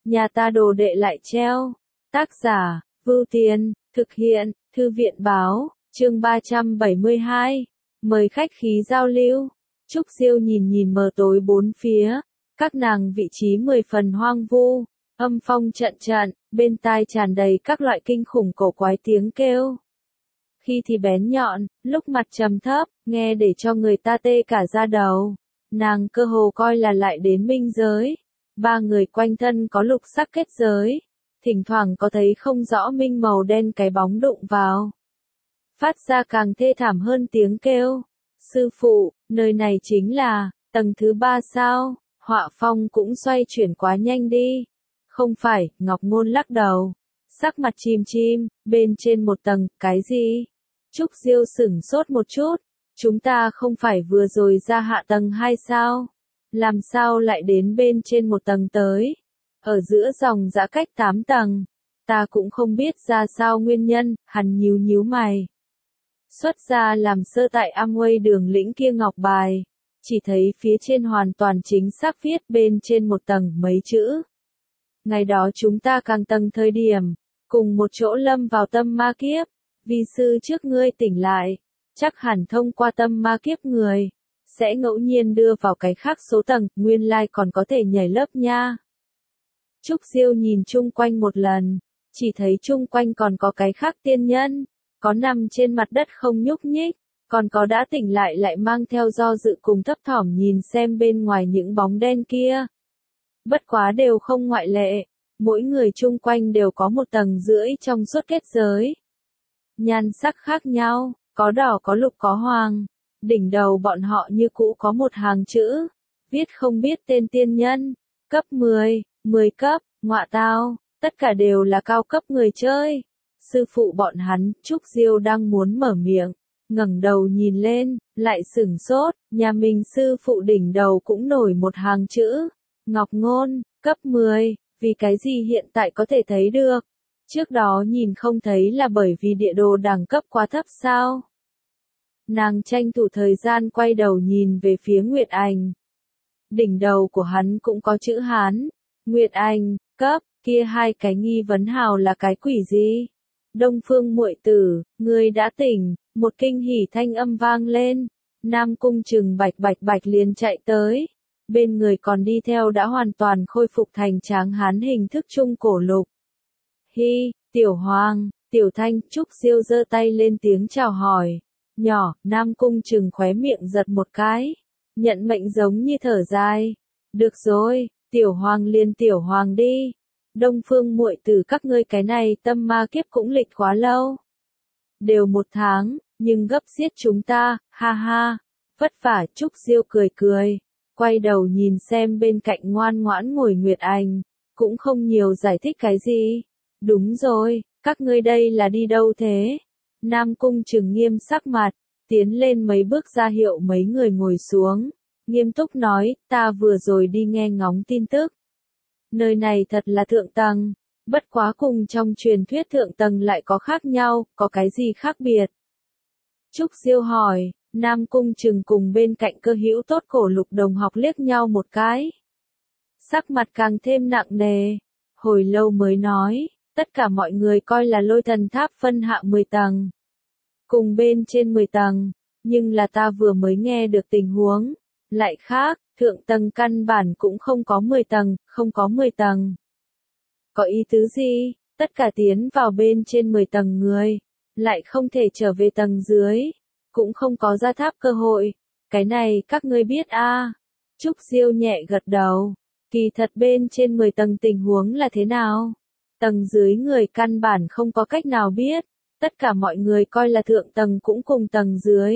nhà ta đồ đệ lại treo. Tác giả, Vưu Tiền, thực hiện, Thư viện Báo, chương 372. Mời khách khí giao lưu. Trúc Diêu nhìn nhìn mờ tối bốn phía, các nàng vị trí 10 phần hoang vu, âm phong trận trận, bên tai tràn đầy các loại kinh khủng cổ quái tiếng kêu. Khi thì bén nhọn, lúc mặt trầm thấp, nghe để cho người ta tê cả da đầu. Nàng cơ hồ coi là lại đến minh giới. Ba người quanh thân có lục sắc kết giới, thỉnh thoảng có thấy không rõ minh màu đen cái bóng đụng vào. Phát ra càng thê thảm hơn tiếng kêu. Sư phụ, nơi này chính là tầng thứ 3 sao? Họa phong cũng xoay chuyển quá nhanh đi. Không phải, Ngọc Ngôn lắc đầu. Sắc mặt chìm chim, bên trên một tầng, cái gì? Trúc Diêu sửng sốt một chút. Chúng ta không phải vừa rồi ra hạ tầng 2 sao? Làm sao lại đến bên trên một tầng tới? Ở giữa dòng dã cách 8 tầng. Ta cũng không biết ra sao nguyên nhân, hắn nhíu nhíu mày. Xuất ra làm sơ tại Amway đường lĩnh kia ngọc bài. Chỉ thấy phía trên hoàn toàn chính xác viết bên trên một tầng mấy chữ. Ngày đó chúng ta càng tầng thời điểm, cùng một chỗ lâm vào tâm ma kiếp. Vi sư trước ngươi tỉnh lại, chắc hẳn thông qua tâm ma kiếp người, sẽ ngẫu nhiên đưa vào cái khác số tầng, nguyên lai còn có thể nhảy lớp nha. Trúc Diêu nhìn chung quanh một lần, chỉ thấy chung quanh còn có cái khác tiên nhân, có nằm trên mặt đất không nhúc nhích, còn có đã tỉnh lại lại mang theo do dự cùng thấp thỏm nhìn xem bên ngoài những bóng đen kia. Bất quá đều không ngoại lệ, mỗi người chung quanh đều có 1,5 tầng trong suốt kết giới. Nhan sắc khác nhau, có đỏ có lục có hoàng, đỉnh đầu bọn họ như cũ có một hàng chữ, viết không biết tên tiên nhân, cấp 10, 10 cấp, ngọa tao, tất cả đều là cao cấp người chơi. Sư phụ bọn hắn, Trúc Diêu đang muốn mở miệng, ngẩng đầu nhìn lên, lại sửng sốt, nhà mình sư phụ đỉnh đầu cũng nổi một hàng chữ, Ngọc Ngôn, cấp 10, vì cái gì hiện tại có thể thấy được? Trước đó nhìn không thấy là bởi vì địa đồ đẳng cấp quá thấp sao? Nàng tranh thủ thời gian quay đầu nhìn về phía Nguyệt Anh. Đỉnh đầu của hắn cũng có chữ Hán. Nguyệt Anh, cấp, kia hai cái nghi vấn hào là cái quỷ gì? Đông Phương muội tử, ngươi đã tỉnh, một kinh hỉ thanh âm vang lên. Nam Cung Trừng bạch bạch bạch liền chạy tới. Bên người còn đi theo đã hoàn toàn khôi phục thành tráng hán hình thức trung cổ lục. Hi, Tiểu Hoàng, Tiểu Thanh, Trúc Diêu giơ tay lên tiếng chào hỏi. Nhỏ, Nam Cung Trừng khóe miệng giật một cái. Nhận mệnh giống như thở dài. Được rồi, Tiểu Hoàng liền Tiểu Hoàng đi. Đông Phương muội tử các ngươi cái này tâm ma kiếp cũng lịch quá lâu. Đều 1 tháng, nhưng gấp giết chúng ta, ha ha. Vất vả. Trúc Diêu cười cười. Quay đầu nhìn xem bên cạnh ngoan ngoãn ngồi Nguyệt Anh. Cũng không nhiều giải thích cái gì. Đúng rồi, các ngươi đây là đi đâu thế? Nam Cung Trừng nghiêm sắc mặt, tiến lên mấy bước ra hiệu mấy người ngồi xuống. Nghiêm túc nói, ta vừa rồi đi nghe ngóng tin tức. Nơi này thật là thượng tầng, bất quá cùng trong truyền thuyết thượng tầng lại có khác nhau, có cái gì khác biệt? Trúc Diêu hỏi, Nam Cung Trừng cùng bên cạnh Cơ Hữu Tốt cổ lục đồng học liếc nhau một cái. Sắc mặt càng thêm nặng nề, hồi lâu mới nói, tất cả mọi người coi là Lôi Thần Tháp phân hạ 10 tầng. Cùng bên trên 10 tầng, nhưng là ta vừa mới nghe được tình huống. Lại khác, thượng tầng căn bản cũng không có 10 tầng, không có 10 tầng. Có ý tứ gì? Tất cả tiến vào bên trên 10 tầng người, lại không thể trở về tầng dưới, cũng không có ra tháp cơ hội. Cái này các ngươi biết a? Trúc Diêu nhẹ gật đầu. Kỳ thật bên trên 10 tầng tình huống là thế nào? Tầng dưới người căn bản không có cách nào biết. Tất cả mọi người coi là thượng tầng cũng cùng tầng dưới.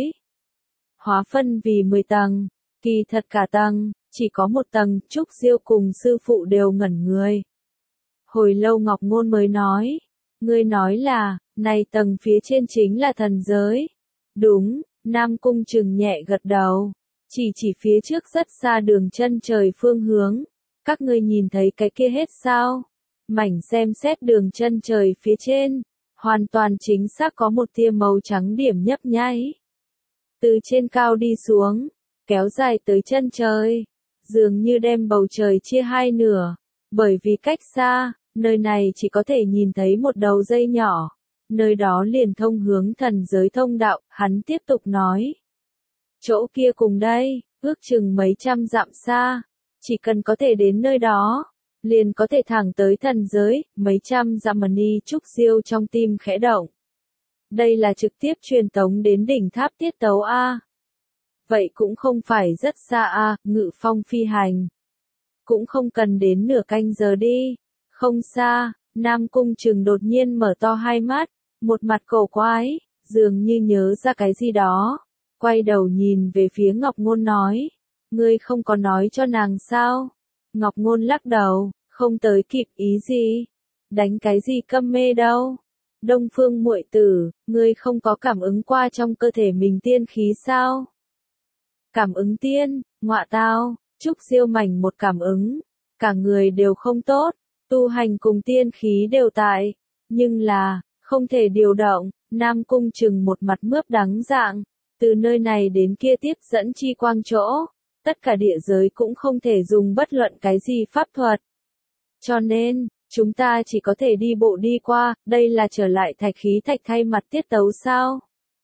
Hóa phân vì 10 tầng. Kỳ thật cả tầng, chỉ có 1 tầng, Trúc Diêu cùng sư phụ đều ngẩn người. Hồi lâu Ngọc Ngôn mới nói, ngươi nói là, này tầng phía trên chính là thần giới. Đúng, Nam Cung Trừng nhẹ gật đầu, chỉ phía trước rất xa đường chân trời phương hướng. Các ngươi nhìn thấy cái kia hết sao? Mảnh xem xét đường chân trời phía trên, hoàn toàn chính xác có một tia màu trắng điểm nhấp nháy. Từ trên cao đi xuống, kéo dài tới chân trời, dường như đem bầu trời chia hai nửa, Bởi vì cách xa, nơi này chỉ có thể nhìn thấy một đầu dây nhỏ. Nơi đó liền thông hướng thần giới thông đạo, hắn tiếp tục nói. Chỗ kia cùng đây, ước chừng mấy trăm dặm xa. Chỉ cần có thể đến nơi đó, liền có thể thẳng tới thần giới, mấy trăm dặm. Ni Trúc Diêu trong tim khẽ động. Đây là trực tiếp truyền tống đến đỉnh tháp tiết tấu A. Vậy cũng không phải rất xa A, ngự phong phi hành. Cũng không cần đến nửa canh giờ đi. Không xa, Nam Cung Trừng đột nhiên mở to hai mắt, một mặt cổ quái, dường như nhớ ra cái gì đó. Quay đầu nhìn về phía Ngọc Ngôn nói. Ngươi không có nói cho nàng sao? Ngọc Ngôn lắc đầu, không tới kịp ý gì. Đánh cái gì câm mê đâu. Đông Phương muội tử, ngươi không có cảm ứng qua trong cơ thể mình tiên khí sao? Cảm ứng tiên, ngọa tao, Trúc Diêu mảnh một cảm ứng. Cả người đều không tốt, tu hành cùng tiên khí đều tại. Nhưng là, không thể điều động, Nam Cung Trừng một mặt mướp đắng dạng. Từ nơi này đến kia tiếp dẫn chi quang chỗ. Tất cả địa giới cũng không thể dùng bất luận cái gì pháp thuật. Cho nên, chúng ta chỉ có thể đi bộ đi qua, đây là trở lại thạch khí thạch thay mặt tiết tấu sao?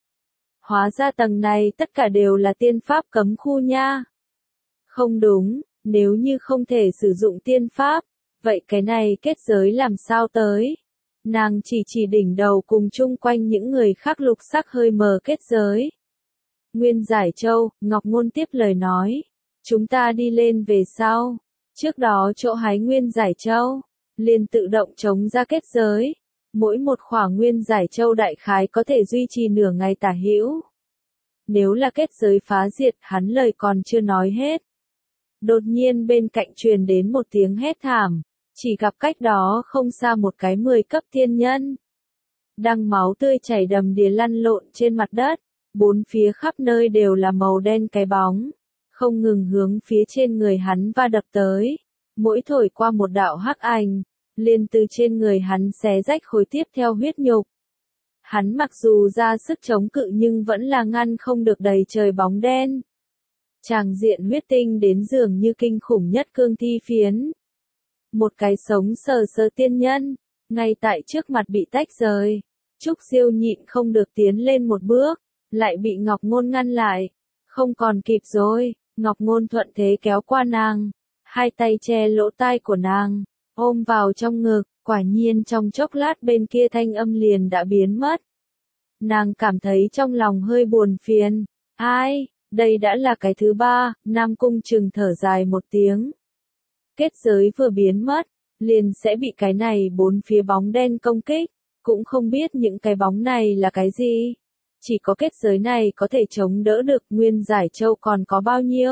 Hóa ra tầng này tất cả đều là tiên pháp cấm khu nha. Không đúng, nếu như không thể sử dụng tiên pháp, vậy cái này kết giới làm sao tới? Nàng chỉ đỉnh đầu cùng chung quanh những người khác lục sắc hơi mờ kết giới. Nguyên Giải Châu, Ngọc Ngôn tiếp lời nói. Chúng ta đi lên về sau. Trước đó chỗ hái Nguyên Giải Châu, liền tự động chống ra kết giới. Mỗi một khỏa Nguyên Giải Châu đại khái có thể duy trì nửa ngày tả hữu. Nếu là kết giới phá diệt, hắn lời còn chưa nói hết. Đột nhiên bên cạnh truyền đến một tiếng hét thảm. Chỉ gặp cách đó không xa một cái 10 cấp thiên nhân. Đang máu tươi chảy đầm đìa lăn lộn trên mặt đất. Bốn phía khắp nơi đều là màu đen cái bóng. Không ngừng hướng phía trên người hắn va đập tới. Mỗi thổi qua một đạo hắc ảnh, liền từ trên người hắn xé rách khối tiếp theo huyết nhục. Hắn mặc dù ra sức chống cự nhưng vẫn là ngăn không được đầy trời bóng đen. Tràng diện huyết tinh đến dường như kinh khủng nhất cương thi phiến. Một cái sống sờ sờ tiên nhân, ngay tại trước mặt bị tách rời. Trúc Diêu nhịn không được tiến lên một bước, lại bị Ngọc Ngôn ngăn lại. Không còn kịp rồi, Ngọc Ngôn thuận thế kéo qua nàng, hai tay che lỗ tai của nàng, ôm vào trong ngực, quả nhiên trong chốc lát bên kia thanh âm liền đã biến mất. Nàng cảm thấy trong lòng hơi buồn phiền. Ai, đây đã là cái thứ ba, Nam Cung Trừng thở dài một tiếng. Kết giới vừa biến mất, liền sẽ bị cái này bốn phía bóng đen công kích, cũng không biết những cái bóng này là cái gì. Chỉ có kết giới này có thể chống đỡ được. Nguyên Giải Châu còn có bao nhiêu?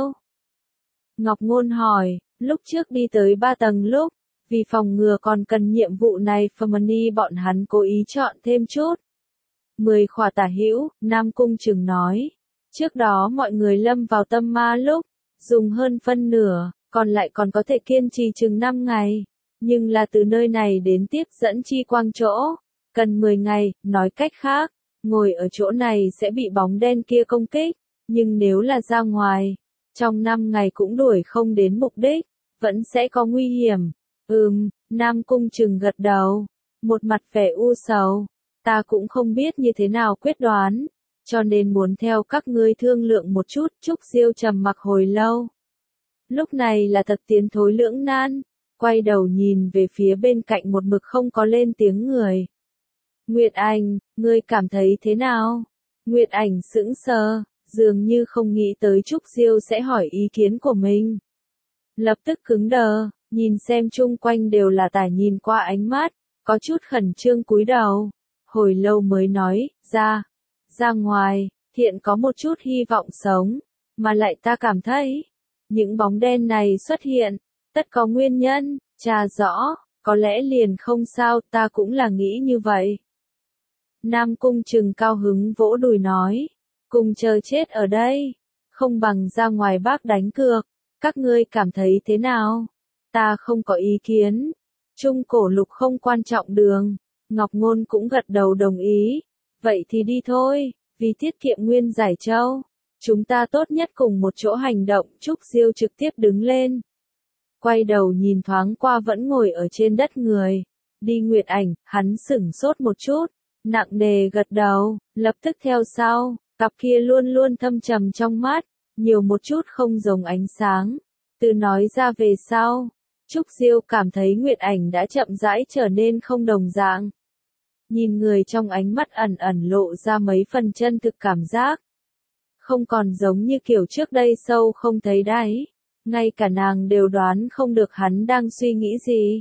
Ngọc Ngôn hỏi, lúc trước đi tới 3 tầng lúc, vì phòng ngừa còn cần nhiệm vụ này Family bọn hắn cố ý chọn thêm chút. 10 khỏa tả hữu, Nam Cung Trừng nói. Trước đó mọi người lâm vào tâm ma lúc, dùng hơn phân nửa, còn lại còn có thể kiên trì chừng 5 ngày. Nhưng là từ nơi này đến tiếp dẫn chi quang chỗ, cần 10 ngày, nói cách khác. Ngồi ở chỗ này sẽ bị bóng đen kia công kích, nhưng nếu là ra ngoài, trong 5 ngày cũng đuổi không đến mục đích, vẫn sẽ có nguy hiểm. Nam Cung Trừng gật đầu, một mặt vẻ u sầu, ta cũng không biết như thế nào quyết đoán, cho nên muốn theo các ngươi thương lượng một chút. Trúc Diêu trầm mặc hồi lâu. Lúc này là thật tiến thối lưỡng nan, quay đầu nhìn về phía bên cạnh một mực không có lên tiếng người. Nguyệt Ảnh, ngươi cảm thấy thế nào? Nguyệt Ảnh sững sờ, dường như không nghĩ tới Trúc Diêu sẽ hỏi ý kiến của mình. Lập tức cứng đờ, nhìn xem chung quanh đều là tả nhìn qua ánh mắt, có chút khẩn trương cúi đầu. Hồi lâu mới nói, ra ngoài, hiện có một chút hy vọng sống, mà lại ta cảm thấy, những bóng đen này xuất hiện, tất có nguyên nhân, tra rõ, có lẽ liền không sao, ta cũng là nghĩ như vậy. Nam Cung Trừng cao hứng vỗ đùi nói, cùng chờ chết ở đây, không bằng ra ngoài bác đánh cược, các ngươi cảm thấy thế nào? Ta không có ý kiến. Trung Cổ Lục không quan trọng đường, Ngọc Ngôn cũng gật đầu đồng ý. Vậy thì đi thôi, vì tiết kiệm Nguyên Giải Châu, chúng ta tốt nhất cùng một chỗ hành động. Trúc Diêu trực tiếp đứng lên. quay đầu nhìn thoáng qua vẫn ngồi ở trên đất người. Đi Nguyệt Ảnh, hắn sửng sốt một chút, nặng nề gật đầu, lập tức theo sau, cặp kia luôn luôn thâm trầm trong mắt, nhiều một chút không giống ánh sáng. Từ nói ra về sau, Trúc Diêu cảm thấy Nguyệt Ảnh đã chậm rãi trở nên không đồng dạng. Nhìn người trong ánh mắt ẩn ẩn lộ ra mấy phần chân thực cảm giác. Không còn giống như kiểu trước đây sâu không thấy đáy. Ngay cả nàng đều đoán không được hắn đang suy nghĩ gì.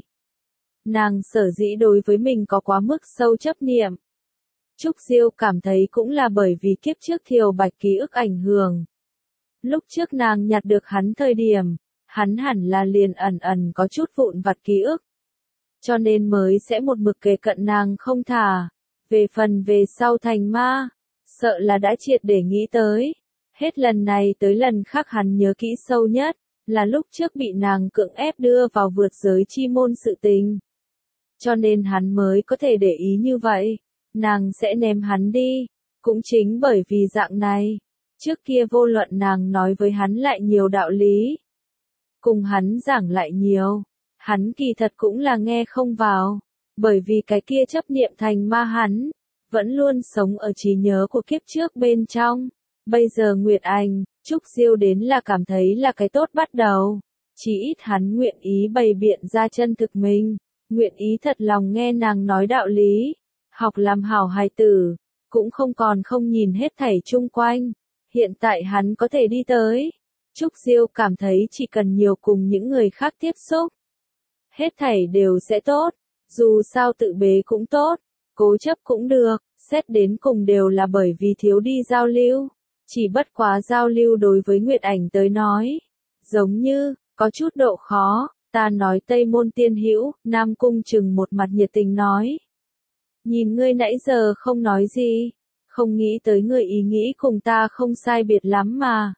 Nàng sở dĩ đối với mình có quá mức sâu chấp niệm. Trúc Diêu cảm thấy cũng là bởi vì kiếp trước Thiều Bạch ký ức ảnh hưởng. Lúc trước nàng nhặt được hắn thời điểm, hắn hẳn là liền ẩn ẩn có chút vụn vặt ký ức. Cho nên mới sẽ một mực kề cận nàng không thả. Về phần về sau thành ma, sợ là đã triệt để nghĩ tới. Hết lần này tới lần khác hắn nhớ kỹ sâu nhất, là lúc trước bị nàng cưỡng ép đưa vào vượt giới chi môn sự tình. Cho nên hắn mới có thể để ý như vậy, nàng sẽ ném hắn đi. Cũng chính bởi vì dạng này, trước kia vô luận nàng nói với hắn lại nhiều đạo lý. Cùng hắn giảng lại nhiều, hắn kỳ thật cũng là nghe không vào, bởi vì cái kia chấp niệm thành ma hắn, vẫn luôn sống ở trí nhớ của kiếp trước bên trong. Bây giờ Nguyệt Ảnh, Trúc Diêu đến là cảm thấy là cái tốt bắt đầu, chỉ ít hắn nguyện ý bày biện ra chân thực mình, nguyện ý thật lòng nghe nàng nói đạo lý, học làm hảo hài tử, cũng không còn không nhìn hết thảy chung quanh. Hiện tại hắn có thể đi tới. Trúc Diêu cảm thấy chỉ cần nhiều cùng những người khác tiếp xúc, hết thảy đều sẽ tốt, dù sao tự bế cũng tốt, cố chấp cũng được, xét đến cùng đều là bởi vì thiếu đi giao lưu. Chỉ bất quá giao lưu đối với Nguyệt Ảnh tới nói, giống như, có chút độ khó, ta nói Tây Môn Tiên Hữu, Nam Cung Trừng một mặt nhiệt tình nói. Nhìn ngươi nãy giờ không nói gì, không nghĩ tới ngươi ý nghĩ cùng ta không sai biệt lắm mà.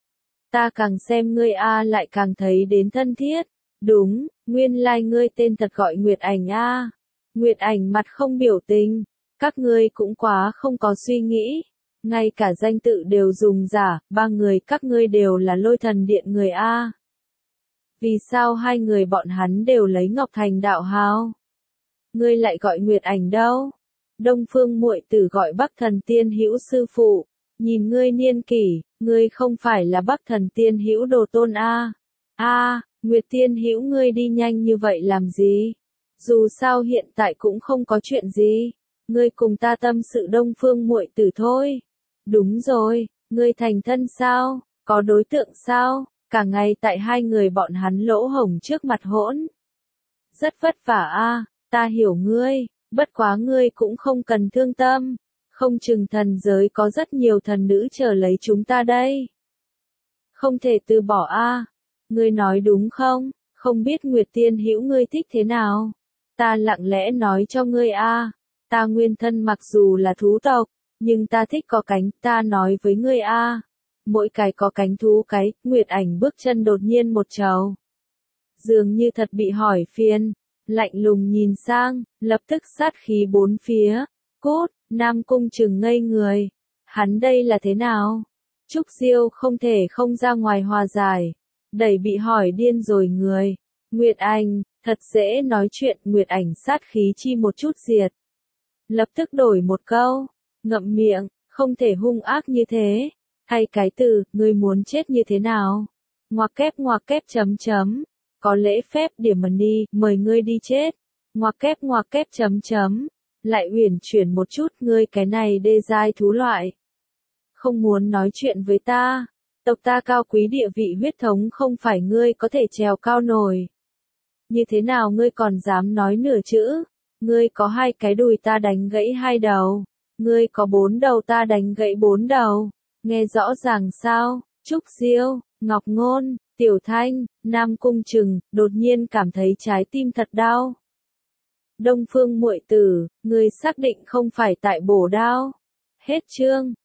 Ta càng xem ngươi lại càng thấy đến thân thiết. Đúng, nguyên lai ngươi tên thật gọi Nguyệt Ảnh a. Nguyệt Ảnh mặt không biểu tình, các ngươi cũng quá không có suy nghĩ. Ngay cả danh tự đều dùng giả, ba người các ngươi đều là Lôi Thần Điện người a. Vì sao hai người bọn hắn đều lấy Ngọc Thành đạo hào? Ngươi lại gọi Nguyệt Ảnh đâu? Đông Phương muội tử gọi Bắc Thần Tiên Hữu sư phụ, nhìn ngươi niên kỷ, ngươi không phải là Bắc Thần Tiên Hữu đồ tôn a? Nguyệt Tiên Hữu ngươi đi nhanh như vậy làm gì? Dù sao hiện tại cũng không có chuyện gì, ngươi cùng ta tâm sự Đông Phương muội tử thôi. Đúng rồi, ngươi thành thân sao? Có đối tượng sao? Cả ngày tại hai người bọn hắn lỗ hổng trước mặt hỗn. Rất vất vả a, ta hiểu ngươi, bất quá ngươi cũng không cần thương tâm, không chừng thần giới có rất nhiều thần nữ chờ lấy chúng ta đây. Không thể từ bỏ a, ngươi nói đúng không? Không biết Nguyệt Tiên Hữu ngươi thích thế nào? Ta lặng lẽ nói cho ngươi a, ta nguyên thân mặc dù là thú tộc, nhưng ta thích có cánh, ta nói với ngươi a. Mỗi cái có cánh thú cái, Nguyệt Ảnh bước chân đột nhiên một trầu. Dường như thật bị hỏi phiền, lạnh lùng nhìn sang, lập tức sát khí bốn phía. Cốt, Nam Cung Trừng ngây người. Hắn đây là thế nào? Trúc Diêu không thể không ra ngoài hòa giải. Đẩy bị hỏi điên rồi người. Nguyệt Ảnh, thật dễ nói chuyện, Nguyệt Ảnh sát khí chi một chút diệt. Lập tức đổi một câu, ngậm miệng, không thể hung ác như thế. Thay cái từ, ngươi muốn chết như thế nào? Ngoặc kép chấm chấm. Có lễ phép điểm money, mời ngươi đi chết. Ngoặc kép chấm chấm. Lại uyển chuyển một chút, ngươi cái này đê giai thú loại. Không muốn nói chuyện với ta. Tộc ta cao quý địa vị huyết thống không phải ngươi có thể trèo cao nổi. Như thế nào ngươi còn dám nói nửa chữ? Ngươi có hai cái đùi ta đánh gãy hai đầu. Ngươi có bốn đầu ta đánh gãy bốn đầu. Nghe rõ ràng sao? Trúc Diêu, Ngọc Ngôn, Tiểu Thanh, Nam Cung Trừng, đột nhiên cảm thấy trái tim thật đau. Đông Phương muội tử, ngươi xác định không phải tại bổ đao. Hết chương.